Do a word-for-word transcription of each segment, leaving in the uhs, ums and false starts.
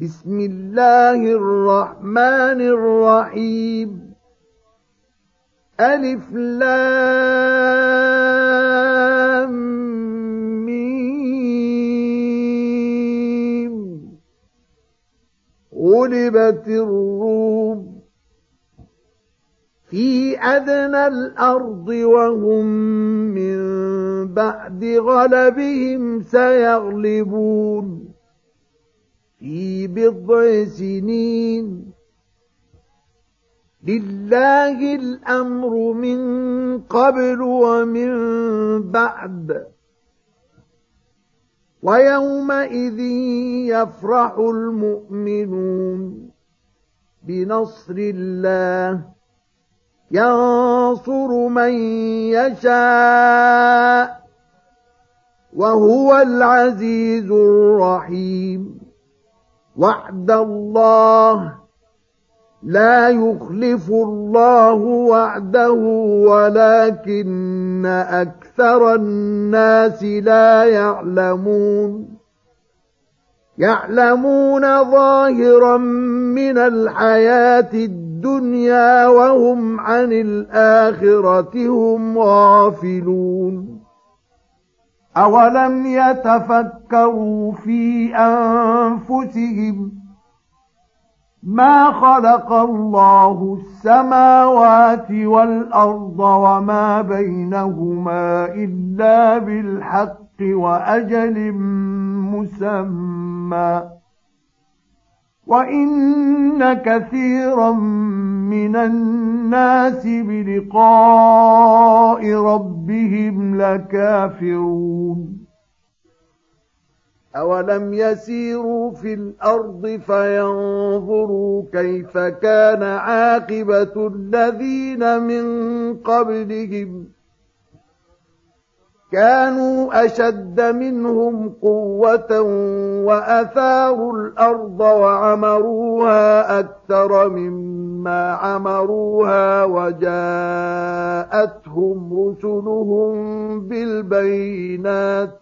بسم الله الرحمن الرحيم ألف لام ميم غلبت الروم في أدنى الأرض وهم من بعد غلبهم سيغلبون في بضع سنين لله الأمر من قبل ومن بعد ويومئذ يفرح المؤمنون بنصر الله ينصر من يشاء وهو العزيز الرحيم وعد الله لا يخلف الله وعده ولكن أكثر الناس لا يعلمون يعلمون ظاهرا من الحياة الدنيا وهم عن الآخرة هم غافلون أولم يتفكروا في أنفسهم ما خلق الله السماوات والأرض وما بينهما إلا بالحق وأجل مسمى وإن كثيرا من الناس بلقاء ربهم لكافرون أولم يسيروا في الأرض فينظروا كيف كان عاقبة الذين من قبلهم كانوا أشد منهم قوة وأثاروا الأرض وعمروها أكثر مما عمروها وجاءتهم رسلهم بالبينات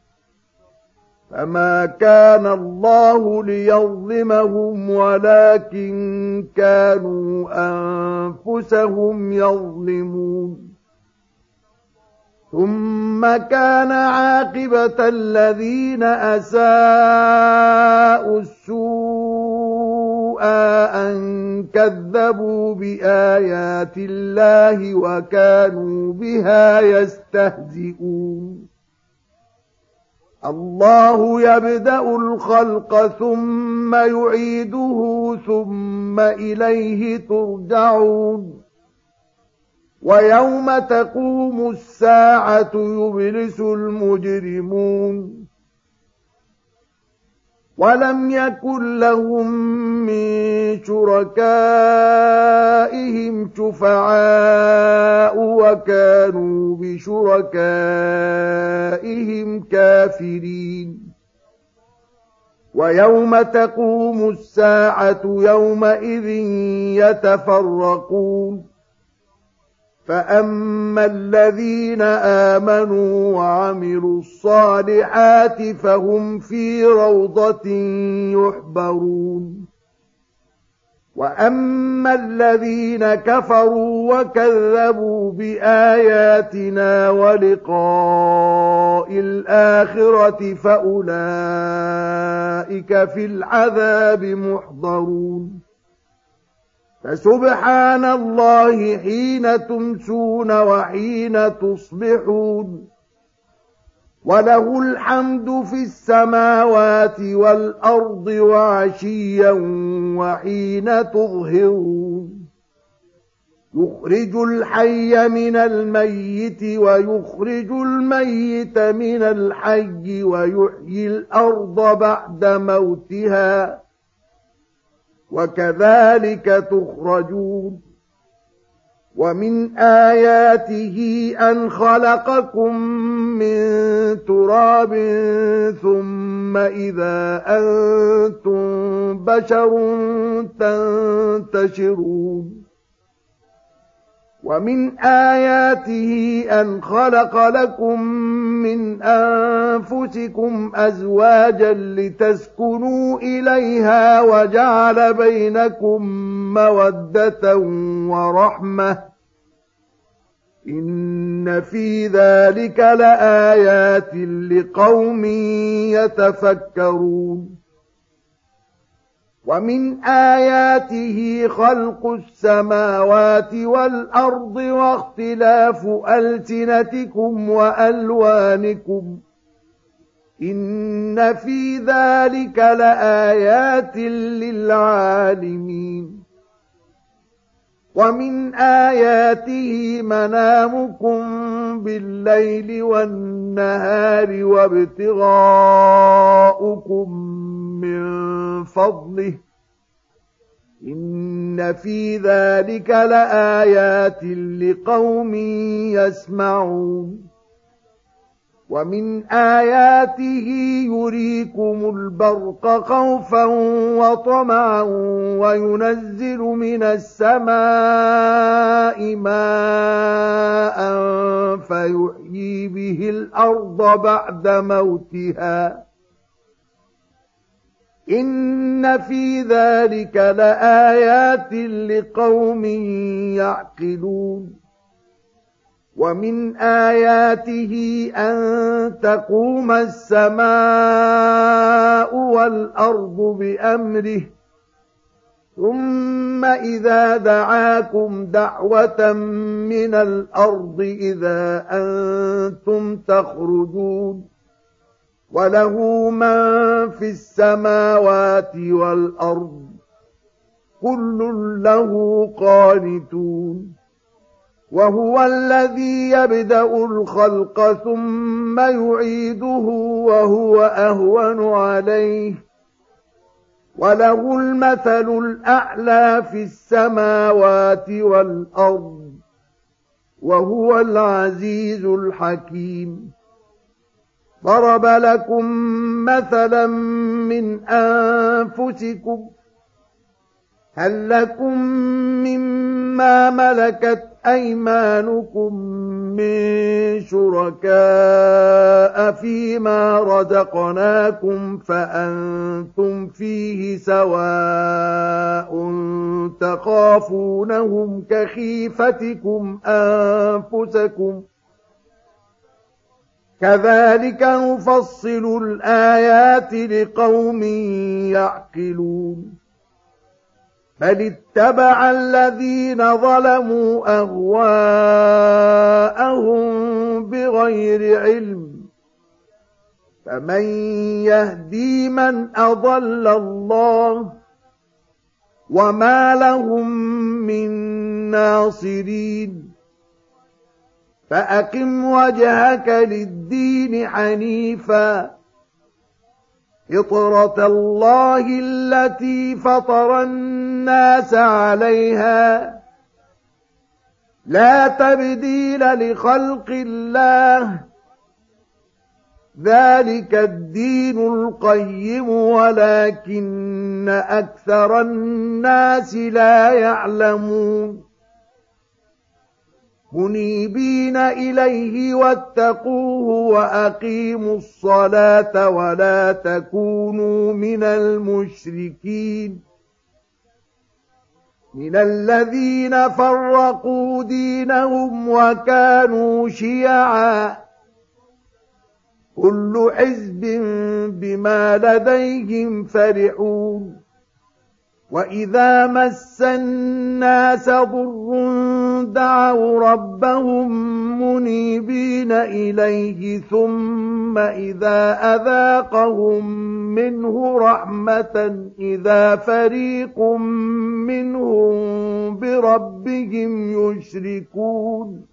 فما كان الله ليظلمهم ولكن كانوا أنفسهم يظلمون ثم كان عاقبة الذين أساءوا السوء أن كذبوا بآيات الله وكانوا بها يستهزئون الله يبدأ الخلق ثم يعيده ثم إليه ترجعون ويوم تقوم الساعة يبلس المجرمون ولم يكن لهم من شركائهم شفعاء وكانوا بشركائهم كافرين ويوم تقوم الساعة يومئذ يتفرقون فأما الذين آمنوا وعملوا الصالحات فهم في روضة يحبرون وأما الذين كفروا وكذبوا بآياتنا ولقاء الآخرة فأولئك في العذاب محضرون فسبحان الله حين تمسون وحين تصبحون وله الحمد في السماوات والأرض وعشيا وحين تظهرون يخرج الحي من الميت ويخرج الميت من الحي ويحيي الأرض بعد موتها وكذلك تخرجون ومن آياته أن خلقكم من تراب ثم إذا أنتم بشر تنتشرون ومن آياته أن خلق لكم من أنفسكم أزواجا لتسكنوا إليها وجعل بينكم مودة ورحمة إن في ذلك لآيات لقوم يتفكرون ومن آياته خلق السماوات والأرض واختلاف ألسنتكم وألوانكم إن في ذلك لآيات للعالمين ومن آياته منامكم بالليل والنهار وابتغاؤكم من فضله إن في ذلك لآيات لقوم يسمعون ومن آياته يريكم البرق خوفا وطمعا وينزل من السماء ماء فيحيي به الأرض بعد موتها إن في ذلك لآيات لقوم يعقلون ومن آياته أن تقوم السماء والأرض بأمره ثم إذا دعاكم دعوة من الأرض إذا أنتم تخرجون وله من في السماوات والأرض كل له قانتون وهو الذي يبدأ الخلق ثم يعيده وهو أهون عليه وله المثل الأعلى في السماوات والأرض وهو العزيز الحكيم ضرب لكم مثلا من أنفسكم هل لكم مما ملكت أيمانكم من شركاء فيما رزقناكم فأنتم فيه سواء تخافونهم كخيفتكم أنفسكم كذلك نفصل الآيات لقوم يعقلون بل اتبع الذين ظلموا أهواءهم بغير علم فمن يهدي من أضل الله وما لهم من ناصرين فأقم وجهك للدين حنيفا فطرة الله التي فطر الناس عليها لا تبديل لخلق الله ذلك الدين القيم ولكن أكثر الناس لا يعلمون منيبين إليه واتقوه وأقيموا الصلاة ولا تكونوا من المشركين من الذين فرقوا دينهم وكانوا شيعا كل حزب بما لديهم فرحون وإذا مس الناس ضر دعوا ربهم منيبين إليه ثم إذا أذاقهم منه رحمة إذا فريق منهم بربهم يشركون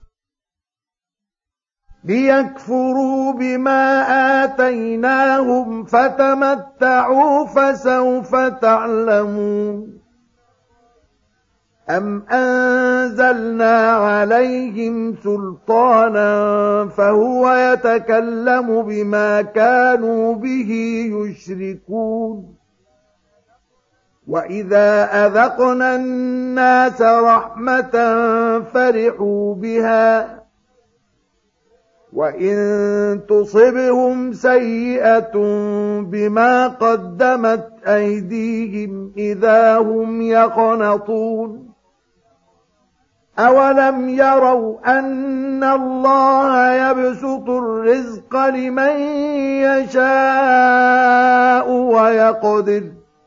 ليكفروا بما آتيناهم فتمتعوا فسوف تعلمون أم أنزلنا عليهم سلطانا فهو يتكلم بما كانوا به يشركون وإذا أذقنا الناس رحمة فرحوا بها وإن تصبهم سيئة بما قدمت أيديهم إذا هم يقنطون أولم يروا أن الله يبسط الرزق لمن يشاء ويقدر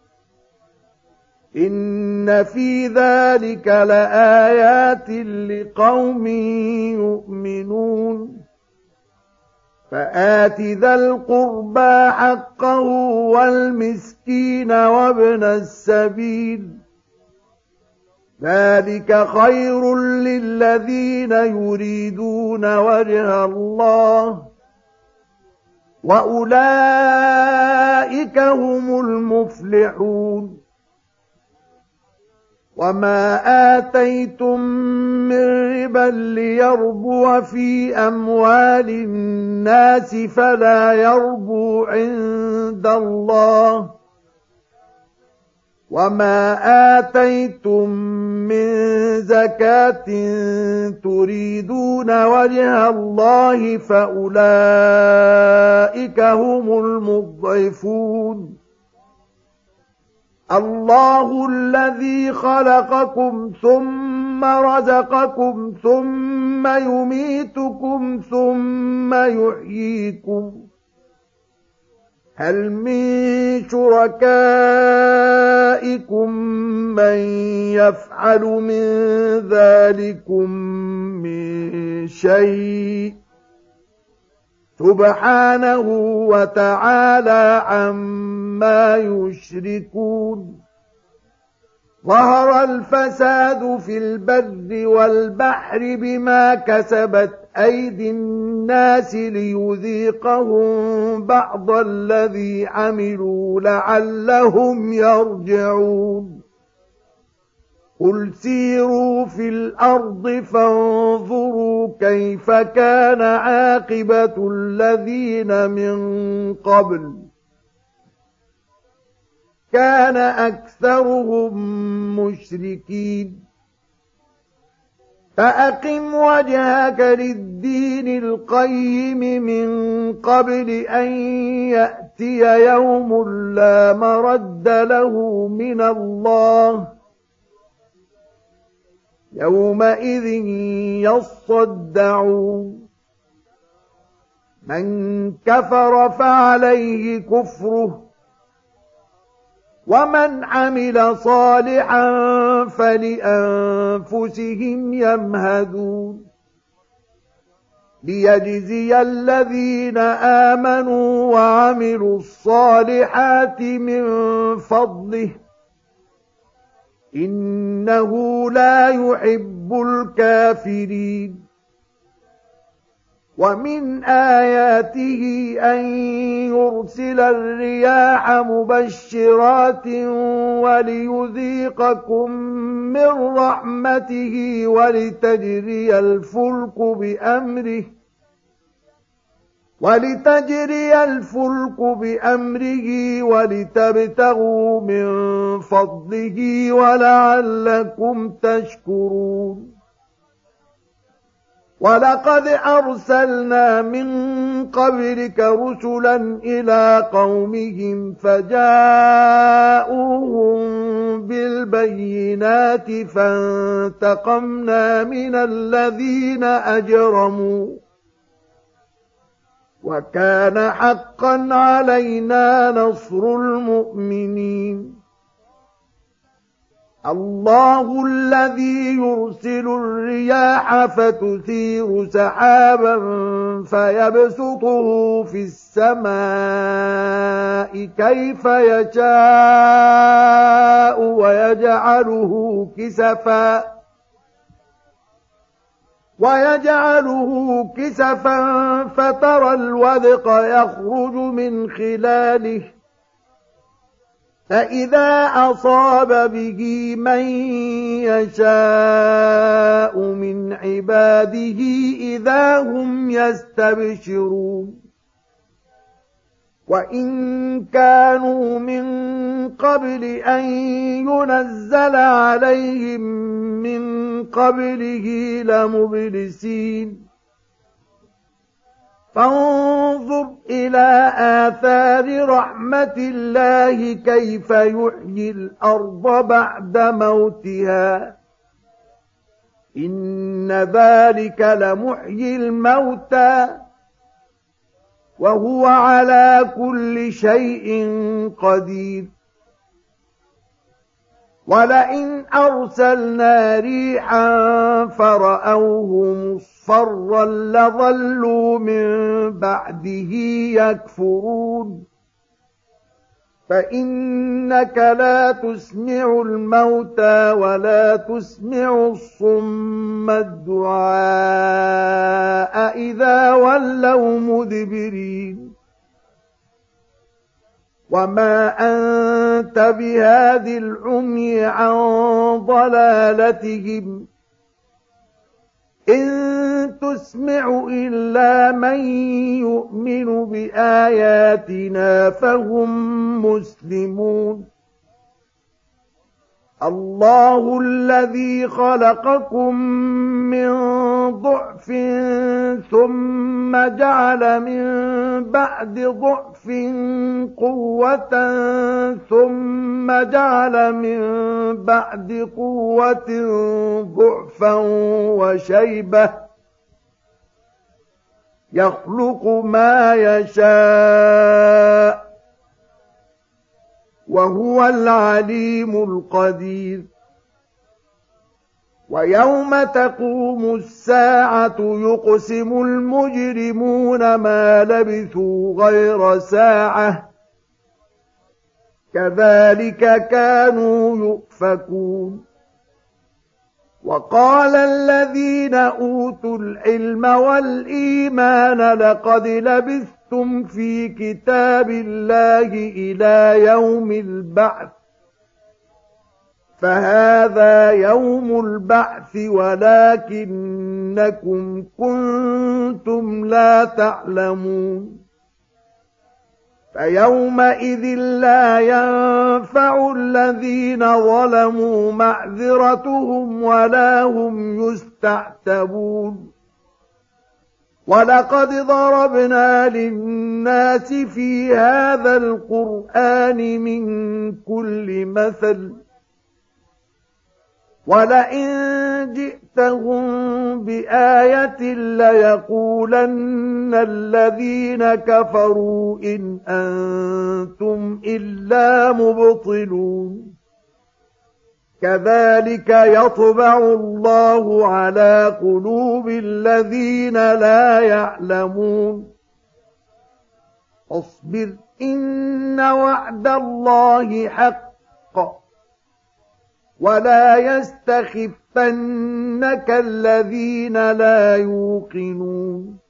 إن في ذلك لآيات لقوم يؤمنون فآت ذا القربى حقه والمسكين وابن السبيل ذلك خير للذين يريدون وجه الله وأولئك هم المفلحون وما آتيتم من ربا ليربو في أموال الناس فلا يربو عند الله وما آتيتم من زكاة تريدون وجه الله فأولئك هم المضعفون الله الذي خلقكم ثم رزقكم ثم يميتكم ثم يحييكم هل من شركائكم من يفعل من ذلكم من شيء سبحانه وتعالى عما يشركون ظهر الفساد في البر والبحر بما كسبت أيدي الناس ليذيقهم بعض الذي عملوا لعلهم يرجعون قل سيروا في الأرض فانظروا كيف كان عاقبة الذين من قبل كان أكثرهم مشركين فأقم وجهك للدين القيم من قبل أن يأتي يوم لا مرد له من الله يومئذ يصدعون من كفر فعليه كفره ومن عمل صالحا فلأنفسهم يمهدون ليجزي الذين آمنوا وعملوا الصالحات من فضله إنه لا يحب الكافرين ومن آياته أن يرسل الرياح مبشرات وليذيقكم من رحمته ولتجري الفلك بأمره ولتجري الفلك بأمره ولتبتغوا من فضله ولعلكم تشكرون ولقد أرسلنا من قبلك رسلا إلى قومهم فجاءوهم بالبينات فانتقمنا من الذين أجرموا وكان حقا علينا نصر المؤمنين الله الذي يرسل الرياح فتثير سحابا فيبسطه في السماء كيف يشاء ويجعله كسفا ويجعله كسفا فترى الودق يخرج من خلاله فإذا أصاب به من يشاء من عباده إذا هم يستبشرون وإن كانوا من قبل أن ينزل عليهم من قبله لمبلسين فانظر إلى آثار رحمة الله كيف يحيي الأرض بعد موتها إن ذلك لمحيي الموتى وهو على كل شيء قدير ولئن أرسلنا ريحا فرأوه مصفرا لظلوا من بعده يكفرون فإنك لا تسمع الموتى ولا تسمع الصم الدعاء إذا ولوا مدبرين وما أنت بهاد العمي عن ضلالتهم إن تسمع إلا من يؤمن بآياتنا فهم مسلمون الله الذي خلقكم من ضعف ثم جعل من بعد ضعف قوة ثم جعل من بعد قوة ضعفا وشيبة يخلق ما يشاء وهو العليم القدير ويوم تقوم الساعة يقسم المجرمون ما لبثوا غير ساعة كذلك كانوا يؤفكون وقال الذين أوتوا العلم والإيمان لقد لبثتم في كتاب الله إلى يوم البعث فهذا يوم البعث ولكنكم كنتم لا تعلمون فيومئذ لا ينفع الذين ظلموا معذرتهم ولا هم يستعتبون ولقد ضربنا للناس في هذا القرآن من كل مثل ولئن جئتهم بآية ليقولن الذين كفروا إن أنتم إلا مبطلون كذلك يطبع الله على قلوب الذين لا يعلمون اصبر إن وعد الله حق ولا يستخفنك الذين لا يوقنون